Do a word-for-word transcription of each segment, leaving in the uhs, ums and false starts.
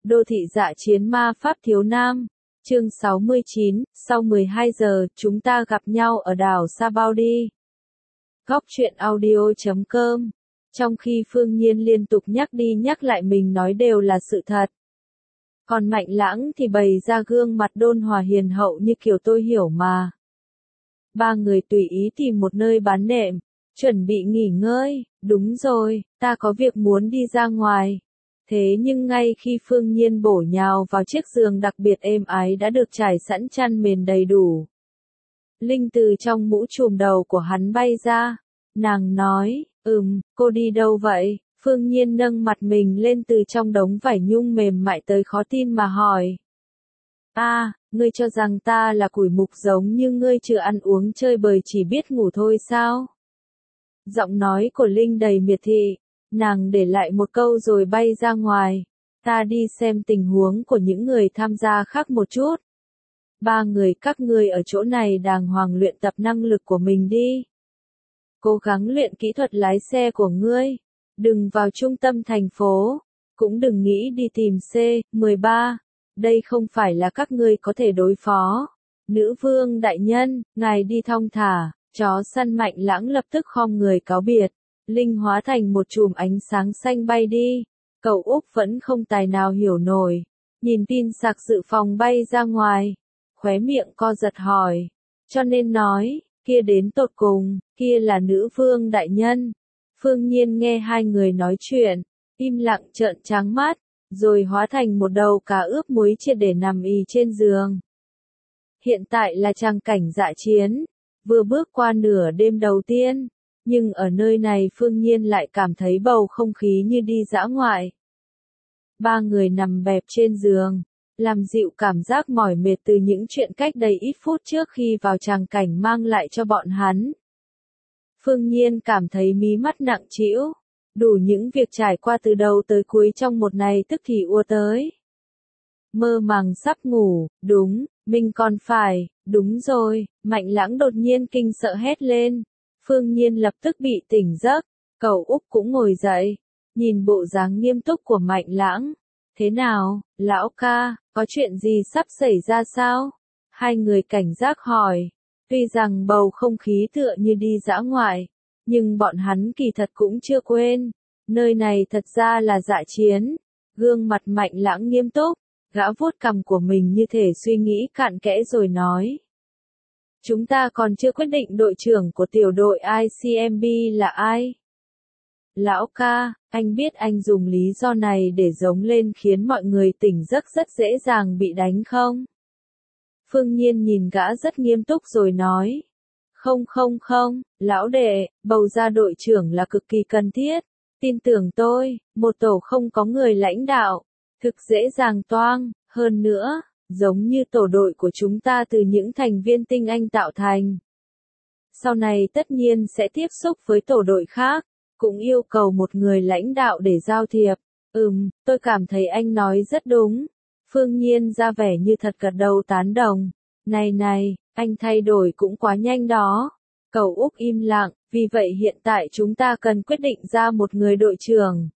Đô thị dạ chiến ma pháp thiếu nam. Chương sáu mươi chín, sau mười hai giờ, chúng ta gặp nhau ở đảo Sa Bao đi. Góc truyện audio chấm com. Trong khi Phương Nhiên liên tục nhắc đi nhắc lại mình nói đều là sự thật. Còn Mạnh Lãng thì bày ra gương mặt đôn hòa hiền hậu như kiểu tôi hiểu mà. Ba người tùy ý tìm một nơi bán nệm, chuẩn bị nghỉ ngơi. Đúng rồi, ta có việc muốn đi ra ngoài. Thế nhưng ngay khi Phương Nhiên bổ nhào vào chiếc giường đặc biệt êm ái đã được trải sẵn chăn mền đầy đủ, Linh từ trong mũ trùm đầu của hắn bay ra. Nàng nói, ừm, cô đi đâu vậy? Phương Nhiên nâng mặt mình lên từ trong đống vải nhung mềm mại tới khó tin mà hỏi. A, à, ngươi cho rằng ta là củi mục giống như ngươi chưa ăn uống chơi bời chỉ biết ngủ thôi sao? Giọng nói của Linh đầy miệt thị. Nàng để lại một câu rồi bay ra ngoài. Ta đi xem tình huống của những người tham gia khác một chút. Ba người các ngươi ở chỗ này đàng hoàng luyện tập năng lực của mình đi. Cố gắng luyện kỹ thuật lái xe của ngươi. Đừng vào trung tâm thành phố. Cũng đừng nghĩ đi tìm C mười ba. Đây không phải là các ngươi có thể đối phó. Nữ vương đại nhân, ngài đi thong thả. Chó săn Mạnh Lãng lập tức khom người cáo biệt. Linh hóa thành một chùm ánh sáng xanh bay đi. Cậu Úc vẫn không tài nào hiểu nổi. Nhìn tin sạc dự phòng bay ra ngoài. Khóe miệng co giật hỏi. Cho nên nói, kia đến tột cùng, kia là nữ vương đại nhân. Phương Nhiên nghe hai người nói chuyện, im lặng trợn trắng mắt, rồi hóa thành một đầu cá ướp muối triệt để nằm ì trên giường. Hiện tại là tràng cảnh dạ chiến, vừa bước qua nửa đêm đầu tiên. Nhưng ở nơi này Phương Nhiên lại cảm thấy bầu không khí như đi dã ngoại. Ba người nằm bẹp trên giường, làm dịu cảm giác mỏi mệt từ những chuyện cách đây ít phút trước khi vào tràng cảnh mang lại cho bọn hắn. Phương Nhiên cảm thấy mí mắt nặng trĩu, đủ những việc trải qua từ đầu tới cuối trong một ngày tức thì ùa tới. Mơ màng sắp ngủ, đúng, mình còn phải, đúng rồi, Mạnh Lãng đột nhiên kinh sợ hét lên. Phương Nhiên lập tức bị tỉnh giấc, cậu Úc cũng ngồi dậy, nhìn bộ dáng nghiêm túc của Mạnh Lãng. Thế nào, lão ca, có chuyện gì sắp xảy ra sao? Hai người cảnh giác hỏi. Tuy rằng bầu không khí tựa như đi dã ngoại, nhưng bọn hắn kỳ thật cũng chưa quên. Nơi này thật ra là dạ chiến. Gương mặt Mạnh Lãng nghiêm túc, gã vuốt cằm của mình như thể suy nghĩ cặn kẽ rồi nói. Chúng ta còn chưa quyết định đội trưởng của tiểu đội I C M B là ai. Lão ca, anh biết anh dùng lý do này để giống lên khiến mọi người tỉnh giấc rất dễ dàng bị đánh không? Phương Nhiên nhìn gã rất nghiêm túc rồi nói. Không không không, lão đệ, bầu ra đội trưởng là cực kỳ cần thiết. Tin tưởng tôi, một tổ không có người lãnh đạo, thực dễ dàng toang, hơn nữa. Giống như tổ đội của chúng ta từ những thành viên tinh anh tạo thành. Sau này tất nhiên sẽ tiếp xúc với tổ đội khác, cũng yêu cầu một người lãnh đạo để giao thiệp. Ừm, tôi cảm thấy anh nói rất đúng. Phương Nhiên ra vẻ như thật gật đầu tán đồng. Này này, anh thay đổi cũng quá nhanh đó. Cậu Úc im lặng, vì vậy hiện tại chúng ta cần quyết định ra một người đội trưởng.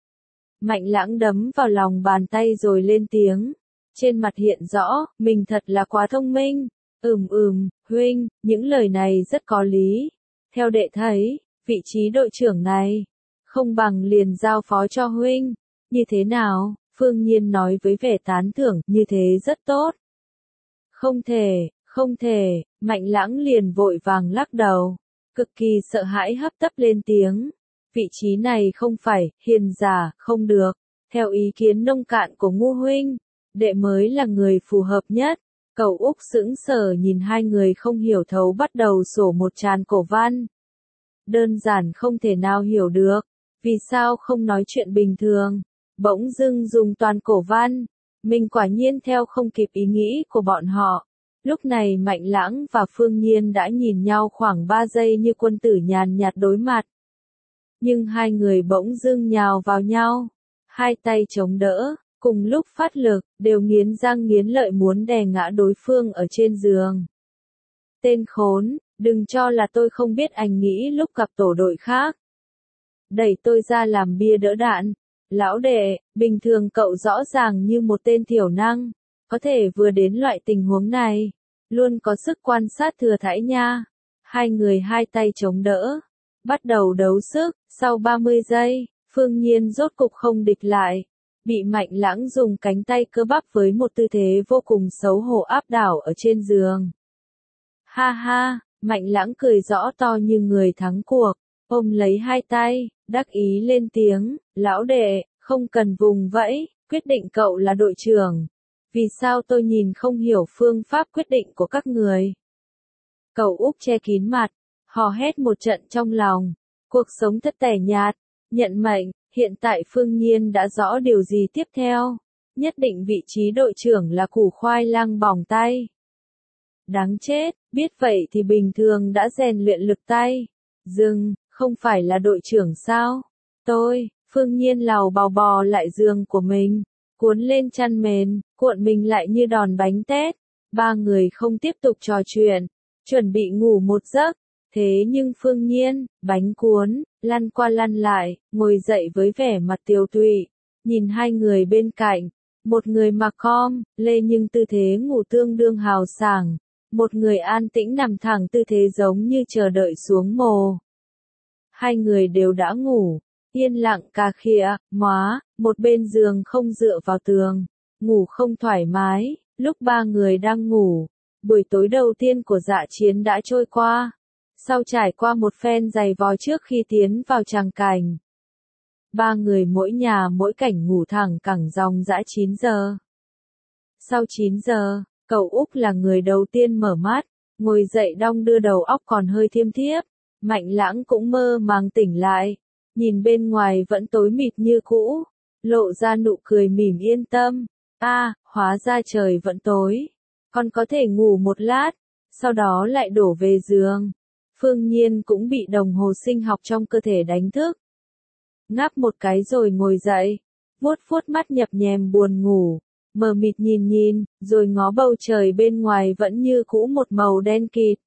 Mạnh Lãng đấm vào lòng bàn tay rồi lên tiếng. Trên mặt hiện rõ, mình thật là quá thông minh. Ừm ừm, huynh, những lời này rất có lý. Theo đệ thấy, vị trí đội trưởng này, không bằng liền giao phó cho huynh. Như thế nào? Phương Nhiên nói với vẻ tán thưởng, như thế rất tốt. Không thể, không thể, Mạnh Lãng liền vội vàng lắc đầu. Cực kỳ sợ hãi hấp tấp lên tiếng. Vị trí này không phải, hiền giả, không được. Theo ý kiến nông cạn của Ngu huynh, đệ mới là người phù hợp nhất. Cậu Úc sững sờ nhìn hai người không hiểu thấu bắt đầu sổ một tràn cổ văn. Đơn giản không thể nào hiểu được. Vì sao không nói chuyện bình thường? Bỗng dưng dùng toàn cổ văn. Mình quả nhiên theo không kịp ý nghĩ của bọn họ. Lúc này Mạnh Lãng và Phương Nhiên đã nhìn nhau khoảng ba giây như quân tử nhàn nhạt đối mặt. Nhưng hai người bỗng dưng nhào vào nhau. Hai tay chống đỡ. Cùng lúc phát lực, đều nghiến răng nghiến lợi muốn đè ngã đối phương ở trên giường. Tên khốn, đừng cho là tôi không biết anh nghĩ lúc gặp tổ đội khác. Đẩy tôi ra làm bia đỡ đạn. Lão đệ, bình thường cậu rõ ràng như một tên thiểu năng, có thể vừa đến loại tình huống này, luôn có sức quan sát thừa thãi nha. Hai người hai tay chống đỡ, bắt đầu đấu sức, sau ba mươi giây, Phương Nhiên rốt cục không địch lại, bị Mạnh Lãng dùng cánh tay cơ bắp với một tư thế vô cùng xấu hổ áp đảo ở trên giường. Ha ha, Mạnh Lãng cười rõ to như người thắng cuộc, ôm lấy hai tay, đắc ý lên tiếng, lão đệ, không cần vùng vẫy, quyết định cậu là đội trưởng. Vì sao tôi nhìn không hiểu phương pháp quyết định của các người? Cậu Úc che kín mặt, hò hét một trận trong lòng, cuộc sống thật tẻ nhạt, nhận mệnh, hiện tại Phương Nhiên đã rõ điều gì tiếp theo, nhất định vị trí đội trưởng là củ khoai lang bỏng tay. Đáng chết, biết vậy thì bình thường đã rèn luyện lực tay. Dừng, không phải là đội trưởng sao? Tôi, Phương Nhiên lào bào bò lại giường của mình, cuốn lên chăn mền, cuộn mình lại như đòn bánh tét. Ba người không tiếp tục trò chuyện, chuẩn bị ngủ một giấc. Thế nhưng Phương Nhiên, bánh cuốn, lăn qua lăn lại, ngồi dậy với vẻ mặt tiều tụy, nhìn hai người bên cạnh, một người mặc com, lê nhưng tư thế ngủ tương đương hào sảng, một người an tĩnh nằm thẳng tư thế giống như chờ đợi xuống mồ. Hai người đều đã ngủ, yên lặng cà khịa, móa, một bên giường không dựa vào tường, ngủ không thoải mái, lúc ba người đang ngủ, buổi tối đầu tiên của dạ chiến đã trôi qua. Sau trải qua một phen giày vò trước khi tiến vào tràng cảnh, ba người mỗi nhà mỗi cảnh ngủ thẳng cẳng dòng dã chín giờ. Sau chín giờ, cậu Úc là người đầu tiên mở mắt, ngồi dậy đong đưa đầu óc còn hơi thiêm thiếp, Mạnh Lãng cũng mơ màng tỉnh lại, nhìn bên ngoài vẫn tối mịt như cũ, lộ ra nụ cười mỉm yên tâm, a, à, hóa ra trời vẫn tối, còn có thể ngủ một lát, sau đó lại đổ về giường. Phương Nhiên cũng bị đồng hồ sinh học trong cơ thể đánh thức. Ngáp một cái rồi ngồi dậy, vuốt vuốt mắt nhập nhèm buồn ngủ, mờ mịt nhìn nhìn, rồi ngó bầu trời bên ngoài vẫn như cũ một màu đen kịt.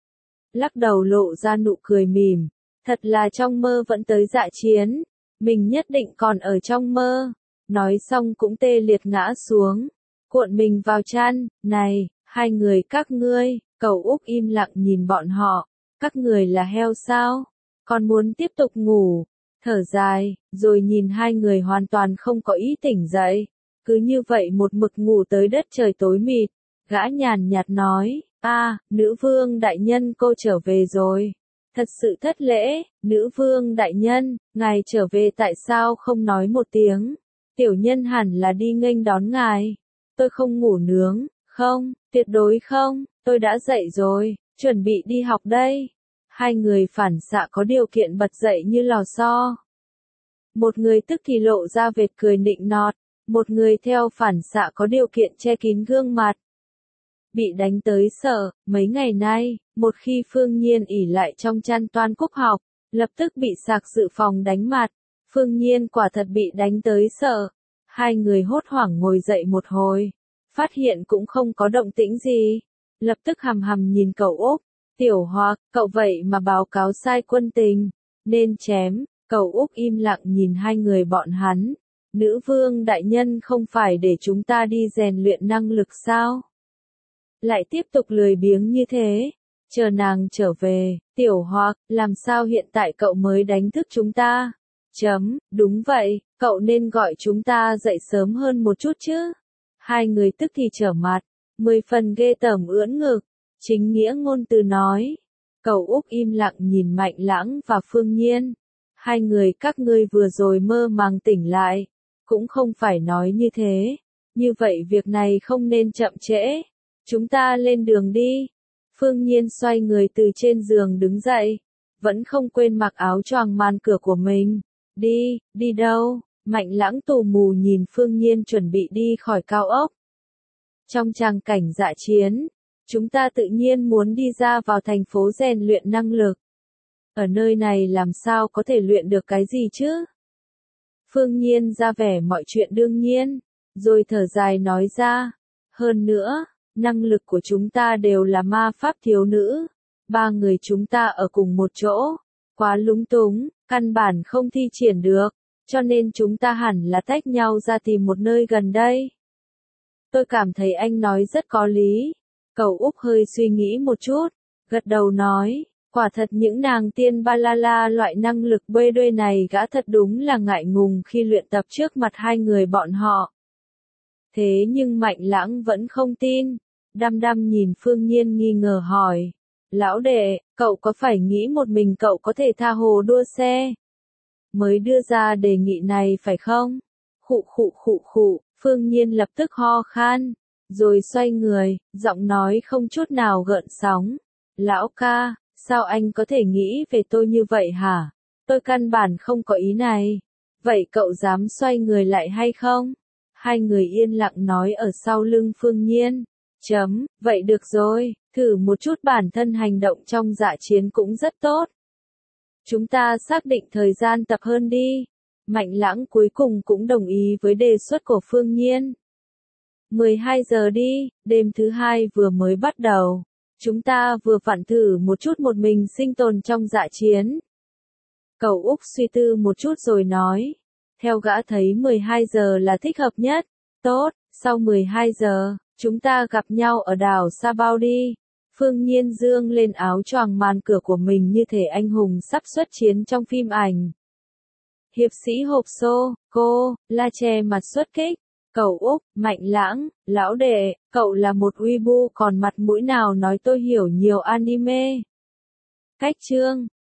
Lắc đầu lộ ra nụ cười mỉm, thật là trong mơ vẫn tới dạ chiến, mình nhất định còn ở trong mơ. Nói xong cũng tê liệt ngã xuống, cuộn mình vào chăn, này, hai người các ngươi, cậu Úc im lặng nhìn bọn họ. Các người là heo sao? Còn muốn tiếp tục ngủ? Thở dài, rồi nhìn hai người hoàn toàn không có ý tỉnh dậy. Cứ như vậy một mực ngủ tới đất trời tối mịt. Gã nhàn nhạt nói, a, à, nữ vương đại nhân cô trở về rồi. Thật sự thất lễ, nữ vương đại nhân, ngài trở về tại sao không nói một tiếng? Tiểu nhân hẳn là đi nghênh đón ngài. Tôi không ngủ nướng, không, tuyệt đối không, tôi đã dậy rồi. Chuẩn bị đi học đây. Hai người phản xạ có điều kiện bật dậy như lò xo. Một người tức thì lộ ra vệt cười nịnh nọt, một người theo phản xạ có điều kiện che kín gương mặt. Bị đánh tới sợ, mấy ngày nay, một khi Phương Nhiên ỉ lại trong chăn Toan Cúc học, lập tức bị sạc dự phòng đánh mặt. Phương Nhiên quả thật bị đánh tới sợ. Hai người hốt hoảng ngồi dậy một hồi, phát hiện cũng không có động tĩnh gì. Lập tức hằm hằm nhìn cậu Úc, tiểu Hoặc, cậu vậy mà báo cáo sai quân tình, nên chém. Cậu Úc im lặng nhìn hai người bọn hắn, nữ vương đại nhân không phải để chúng ta đi rèn luyện năng lực sao? Lại tiếp tục lười biếng như thế, chờ nàng trở về, tiểu Hoặc, làm sao hiện tại cậu mới đánh thức chúng ta? Chấm, đúng vậy, cậu nên gọi chúng ta dậy sớm hơn một chút chứ. Hai người tức thì trở mặt. Mười phần ghê tởm ưỡn ngực, chính nghĩa ngôn từ nói. Cậu Úc im lặng nhìn Mạnh Lãng và Phương Nhiên. Hai người các ngươi vừa rồi mơ màng tỉnh lại, cũng không phải nói như thế. Như vậy việc này không nên chậm trễ. Chúng ta lên đường đi. Phương Nhiên xoay người từ trên giường đứng dậy, vẫn không quên mặc áo choàng màn cửa của mình. Đi, đi đâu? Mạnh Lãng tù mù nhìn Phương Nhiên chuẩn bị đi khỏi cao ốc. Trong tràng cảnh dạ chiến, chúng ta tự nhiên muốn đi ra vào thành phố rèn luyện năng lực. Ở nơi này làm sao có thể luyện được cái gì chứ? Phương Nhiên ra vẻ mọi chuyện đương nhiên, rồi thở dài nói ra. Hơn nữa, năng lực của chúng ta đều là ma pháp thiếu nữ. Ba người chúng ta ở cùng một chỗ, quá lúng túng, căn bản không thi triển được. cho nên chúng ta hẳn là tách nhau ra tìm một nơi gần đây. Tôi cảm thấy anh nói rất có lý. Cậu Úc hơi suy nghĩ một chút, gật đầu nói, quả thật những nàng tiên ba la la loại năng lực bơi đuôi này gã thật đúng là ngại ngùng khi luyện tập trước mặt hai người bọn họ. Thế nhưng Mạnh Lãng vẫn không tin, đăm đăm nhìn Phương Nhiên nghi ngờ hỏi, lão đệ, cậu có phải nghĩ một mình cậu có thể tha hồ đua xe? Mới đưa ra đề nghị này phải không? Khụ khụ khụ khụ, Phương Nhiên lập tức ho khan, rồi xoay người, giọng nói không chút nào gợn sóng. Lão ca, sao anh có thể nghĩ về tôi như vậy hả? Tôi căn bản không có ý này. Vậy cậu dám xoay người lại hay không? Hai người yên lặng nói ở sau lưng Phương Nhiên. Chấm, vậy được rồi, thử một chút bản thân hành động trong dạ chiến cũng rất tốt. Chúng ta xác định thời gian tập hơn đi. Mạnh Lãng cuối cùng cũng đồng ý với đề xuất của Phương Nhiên. mười hai giờ đi, đêm thứ hai vừa mới bắt đầu. Chúng ta vừa vặn thử một chút một mình sinh tồn trong dạ chiến. Cậu Úc suy tư một chút rồi nói. Theo gã thấy mười hai giờ là thích hợp nhất. Tốt, sau mười hai giờ, chúng ta gặp nhau ở đảo Sa Bao đi. Phương Nhiên dương lên áo choàng màn cửa của mình như thể anh hùng sắp xuất chiến trong phim ảnh. Hiệp sĩ hộp xô, cô, la che mặt xuất kích. Cậu Úc, Mạnh Lãng, lão đệ, cậu là một weeaboo còn mặt mũi nào nói tôi hiểu nhiều anime. Cách chương